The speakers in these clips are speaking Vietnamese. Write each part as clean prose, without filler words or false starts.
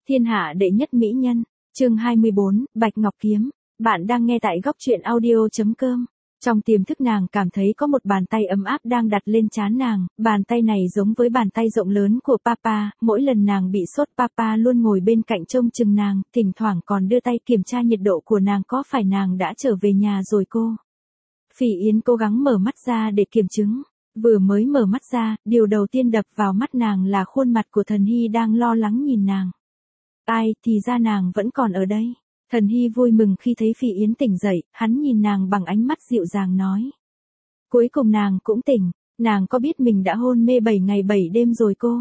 Thiên hạ đệ nhất mỹ nhân, chương 24, Bạch Ngọc Kiếm. Bạn đang nghe tại góc truyện audio.com. Trong tiềm thức nàng cảm thấy có một bàn tay ấm áp đang đặt lên trán nàng, bàn tay này giống với bàn tay rộng lớn của Papa, mỗi lần nàng bị sốt Papa luôn ngồi bên cạnh trông chừng nàng, thỉnh thoảng còn đưa tay kiểm tra nhiệt độ của nàng có phải nàng đã trở về nhà rồi cô. Phỉ Yến cố gắng mở mắt ra để kiểm chứng. Vừa mới mở mắt ra, điều đầu tiên đập vào mắt nàng là khuôn mặt của Thần Hy đang lo lắng nhìn nàng. Ai, thì ra nàng vẫn còn ở đây. Thần Hy vui mừng khi thấy Phỉ Yến tỉnh dậy, hắn nhìn nàng bằng ánh mắt dịu dàng nói. Cuối cùng nàng cũng tỉnh, nàng có biết mình đã hôn mê 7 ngày 7 đêm rồi cô?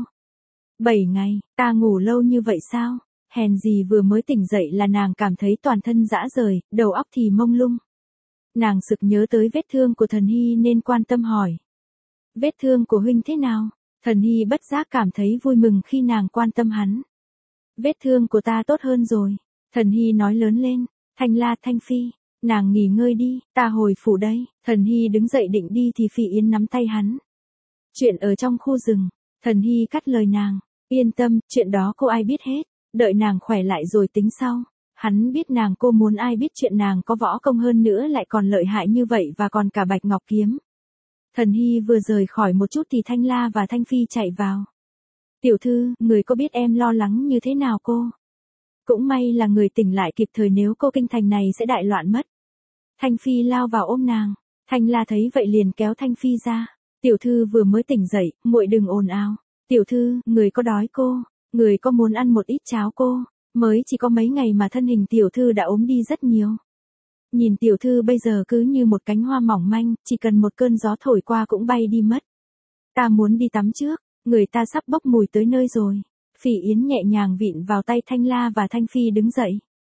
7 ngày, ta ngủ lâu như vậy sao? Hèn gì vừa mới tỉnh dậy là nàng cảm thấy toàn thân rã rời, đầu óc thì mông lung. Nàng sực nhớ tới vết thương của Thần Hy nên quan tâm hỏi. Vết thương của huynh thế nào? Thần Hy bất giác cảm thấy vui mừng khi nàng quan tâm hắn. Vết thương của ta tốt hơn rồi. Thần Hy nói lớn lên. Thanh La, Thanh Phi, nàng nghỉ ngơi đi, ta hồi phủ đây. Thần Hy đứng dậy định đi thì Phỉ Yến nắm tay hắn. Chuyện ở trong khu rừng. Thần Hy cắt lời nàng. Yên tâm, chuyện đó cô ai biết hết. Đợi nàng khỏe lại rồi tính sau. Hắn biết nàng cô muốn ai biết chuyện nàng có võ công hơn nữa lại còn lợi hại như vậy và còn cả Bạch Ngọc Kiếm. Thần Hy vừa rời khỏi một chút thì Thanh La và Thanh Phi chạy vào. Tiểu thư, người có biết em lo lắng như thế nào cô? Cũng may là người tỉnh lại kịp thời, nếu cô kinh thành này sẽ đại loạn mất. Thanh Phi lao vào ôm nàng. Thanh La thấy vậy liền kéo Thanh Phi ra. Tiểu thư vừa mới tỉnh dậy, muội đừng ồn ào. Tiểu thư, người có đói cô? Người có muốn ăn một ít cháo cô? Mới chỉ có mấy ngày mà thân hình tiểu thư đã ốm đi rất nhiều. Nhìn tiểu thư bây giờ cứ như một cánh hoa mỏng manh, chỉ cần một cơn gió thổi qua cũng bay đi mất. Ta muốn đi tắm trước, người ta sắp bốc mùi tới nơi rồi. Phỉ Yến nhẹ nhàng vịn vào tay Thanh La và Thanh Phi đứng dậy.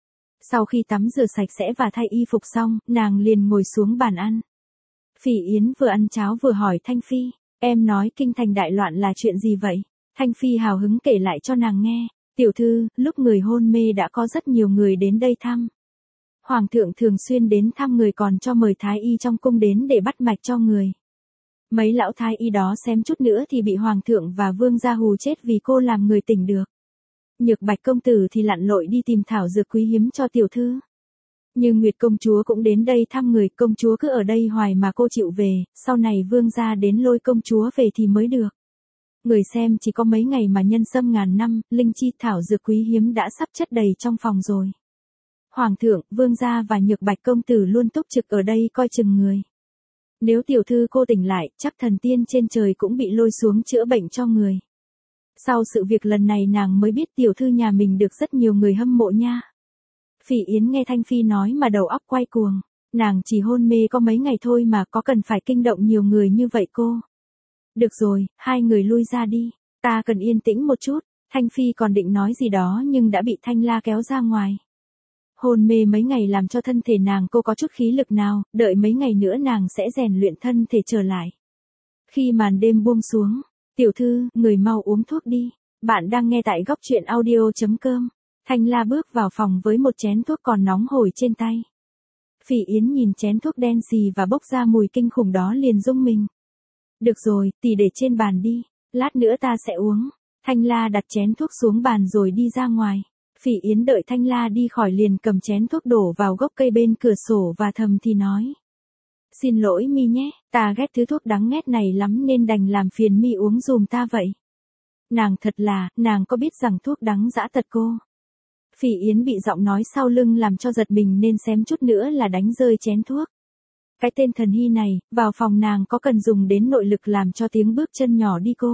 Sau khi tắm rửa sạch sẽ và thay y phục xong, nàng liền ngồi xuống bàn ăn. Phỉ Yến vừa ăn cháo vừa hỏi Thanh Phi, em nói kinh thành đại loạn là chuyện gì vậy? Thanh Phi hào hứng kể lại cho nàng nghe. Tiểu thư, lúc người hôn mê đã có rất nhiều người đến đây thăm. Hoàng thượng thường xuyên đến thăm người, còn cho mời thái y trong cung đến để bắt mạch cho người. Mấy lão thái y đó xém chút nữa thì bị hoàng thượng và vương gia hù chết vì cô làm người tỉnh được. Nhược Bạch công tử thì lặn lội đi tìm thảo dược quý hiếm cho tiểu thư. Nhưng Nguyệt công chúa cũng đến đây thăm người, công chúa cứ ở đây hoài mà cô chịu về, sau này vương gia đến lôi công chúa về thì mới được. Người xem, chỉ có mấy ngày mà nhân sâm ngàn năm, linh chi thảo dược quý hiếm đã sắp chất đầy trong phòng rồi. Hoàng thượng, vương gia và Nhược Bạch công tử luôn túc trực ở đây coi chừng người. Nếu tiểu thư cô tỉnh lại, chắc thần tiên trên trời cũng bị lôi xuống chữa bệnh cho người. Sau sự việc lần này nàng mới biết tiểu thư nhà mình được rất nhiều người hâm mộ nha. Phỉ Yến nghe Thanh Phi nói mà đầu óc quay cuồng. Nàng chỉ hôn mê có mấy ngày thôi mà có cần phải kinh động nhiều người như vậy cô? Được rồi, hai người lui ra đi. Ta cần yên tĩnh một chút. Thanh Phi còn định nói gì đó nhưng đã bị Thanh La kéo ra ngoài. Hôn mê mấy ngày làm cho thân thể nàng cô có chút khí lực nào, đợi mấy ngày nữa nàng sẽ rèn luyện thân thể trở lại. Khi màn đêm buông xuống, tiểu thư, người mau uống thuốc đi. Bạn đang nghe tại góc truyện audio.com. Thanh La bước vào phòng với một chén thuốc còn nóng hổi trên tay. Phỉ Yến nhìn chén thuốc đen xì và bốc ra mùi kinh khủng đó liền rung mình. Được rồi, tỷ để trên bàn đi, lát nữa ta sẽ uống. Thanh La đặt chén thuốc xuống bàn rồi đi ra ngoài. Phỉ Yến đợi Thanh La đi khỏi liền cầm chén thuốc đổ vào gốc cây bên cửa sổ và thầm thì nói. Xin lỗi mi nhé, ta ghét thứ thuốc đắng nghét này lắm nên đành làm phiền mi uống dùm ta vậy. Nàng thật là, nàng có biết rằng thuốc đắng dã tật cô? Phỉ Yến bị giọng nói sau lưng làm cho giật mình nên xém chút nữa là đánh rơi chén thuốc. Cái tên Thần Hy này, vào phòng nàng có cần dùng đến nội lực làm cho tiếng bước chân nhỏ đi cô?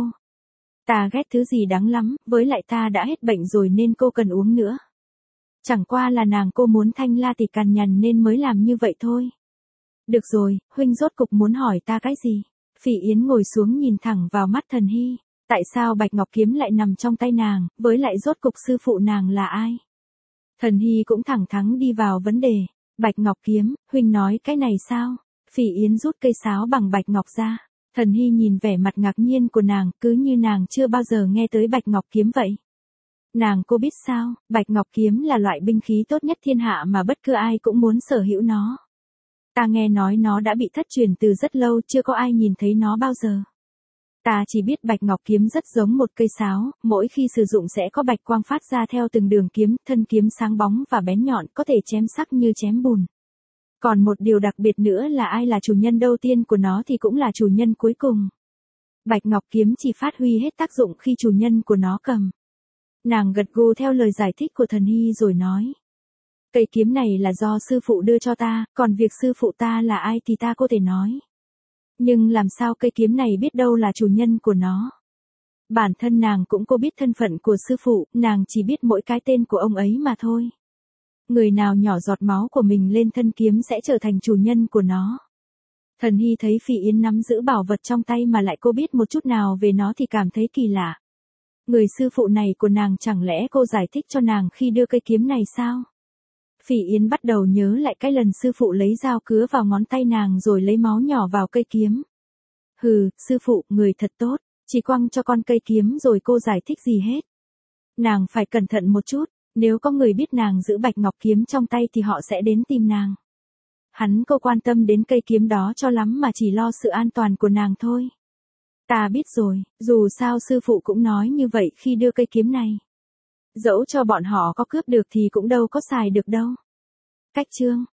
Ta ghét thứ gì đắng lắm, với lại ta đã hết bệnh rồi nên cô cần uống nữa. Chẳng qua là nàng cô muốn Thanh La thì cằn nhằn nên mới làm như vậy thôi. Được rồi, huynh rốt cục muốn hỏi ta cái gì? Phỉ Yến ngồi xuống nhìn thẳng vào mắt Thần Hy. Tại sao Bạch Ngọc Kiếm lại nằm trong tay nàng, với lại rốt cục sư phụ nàng là ai? Thần Hy cũng thẳng thắn đi vào vấn đề. Bạch Ngọc Kiếm, huynh nói cái này sao? Phỉ Yến rút cây sáo bằng bạch ngọc ra. Thần Hy nhìn vẻ mặt ngạc nhiên của nàng, cứ như nàng chưa bao giờ nghe tới Bạch Ngọc Kiếm vậy. Nàng cô biết sao, Bạch Ngọc Kiếm là loại binh khí tốt nhất thiên hạ mà bất cứ ai cũng muốn sở hữu nó. Ta nghe nói nó đã bị thất truyền từ rất lâu, chưa có ai nhìn thấy nó bao giờ. Ta chỉ biết bạch ngọc kiếm rất giống một cây sáo, mỗi khi sử dụng sẽ có bạch quang phát ra theo từng đường kiếm, thân kiếm sáng bóng và bén nhọn, có thể chém sắc như chém bùn. Còn một điều đặc biệt nữa là ai là chủ nhân đầu tiên của nó thì cũng là chủ nhân cuối cùng. Bạch ngọc kiếm chỉ phát huy hết tác dụng khi chủ nhân của nó cầm. Nàng gật gù theo lời giải thích của thần hy rồi nói. Cây kiếm này là do sư phụ đưa cho ta, còn việc sư phụ ta là ai thì ta có thể nói. Nhưng làm sao cây kiếm này biết đâu là chủ nhân của nó? Bản thân nàng cũng có biết thân phận của sư phụ, nàng chỉ biết mỗi cái tên của ông ấy mà thôi. Người nào nhỏ giọt máu của mình lên thân kiếm sẽ trở thành chủ nhân của nó. Thần hy thấy Phỉ Yến nắm giữ bảo vật trong tay mà lại cô biết một chút nào về nó thì cảm thấy kỳ lạ. Người sư phụ này của nàng chẳng lẽ cô giải thích cho nàng khi đưa cây kiếm này sao? Phỉ Yến bắt đầu nhớ lại cái lần sư phụ lấy dao cứa vào ngón tay nàng rồi lấy máu nhỏ vào cây kiếm. Hừ, sư phụ, người thật tốt, chỉ quăng cho con cây kiếm rồi cô giải thích gì hết. Nàng phải cẩn thận một chút, nếu có người biết nàng giữ bạch ngọc kiếm trong tay thì họ sẽ đến tìm nàng. Hắn cô quan tâm đến cây kiếm đó cho lắm mà chỉ lo sự an toàn của nàng thôi. Ta biết rồi, dù sao sư phụ cũng nói như vậy khi đưa cây kiếm này. Dẫu cho bọn họ có cướp được thì cũng đâu có xài được đâu. Cách chương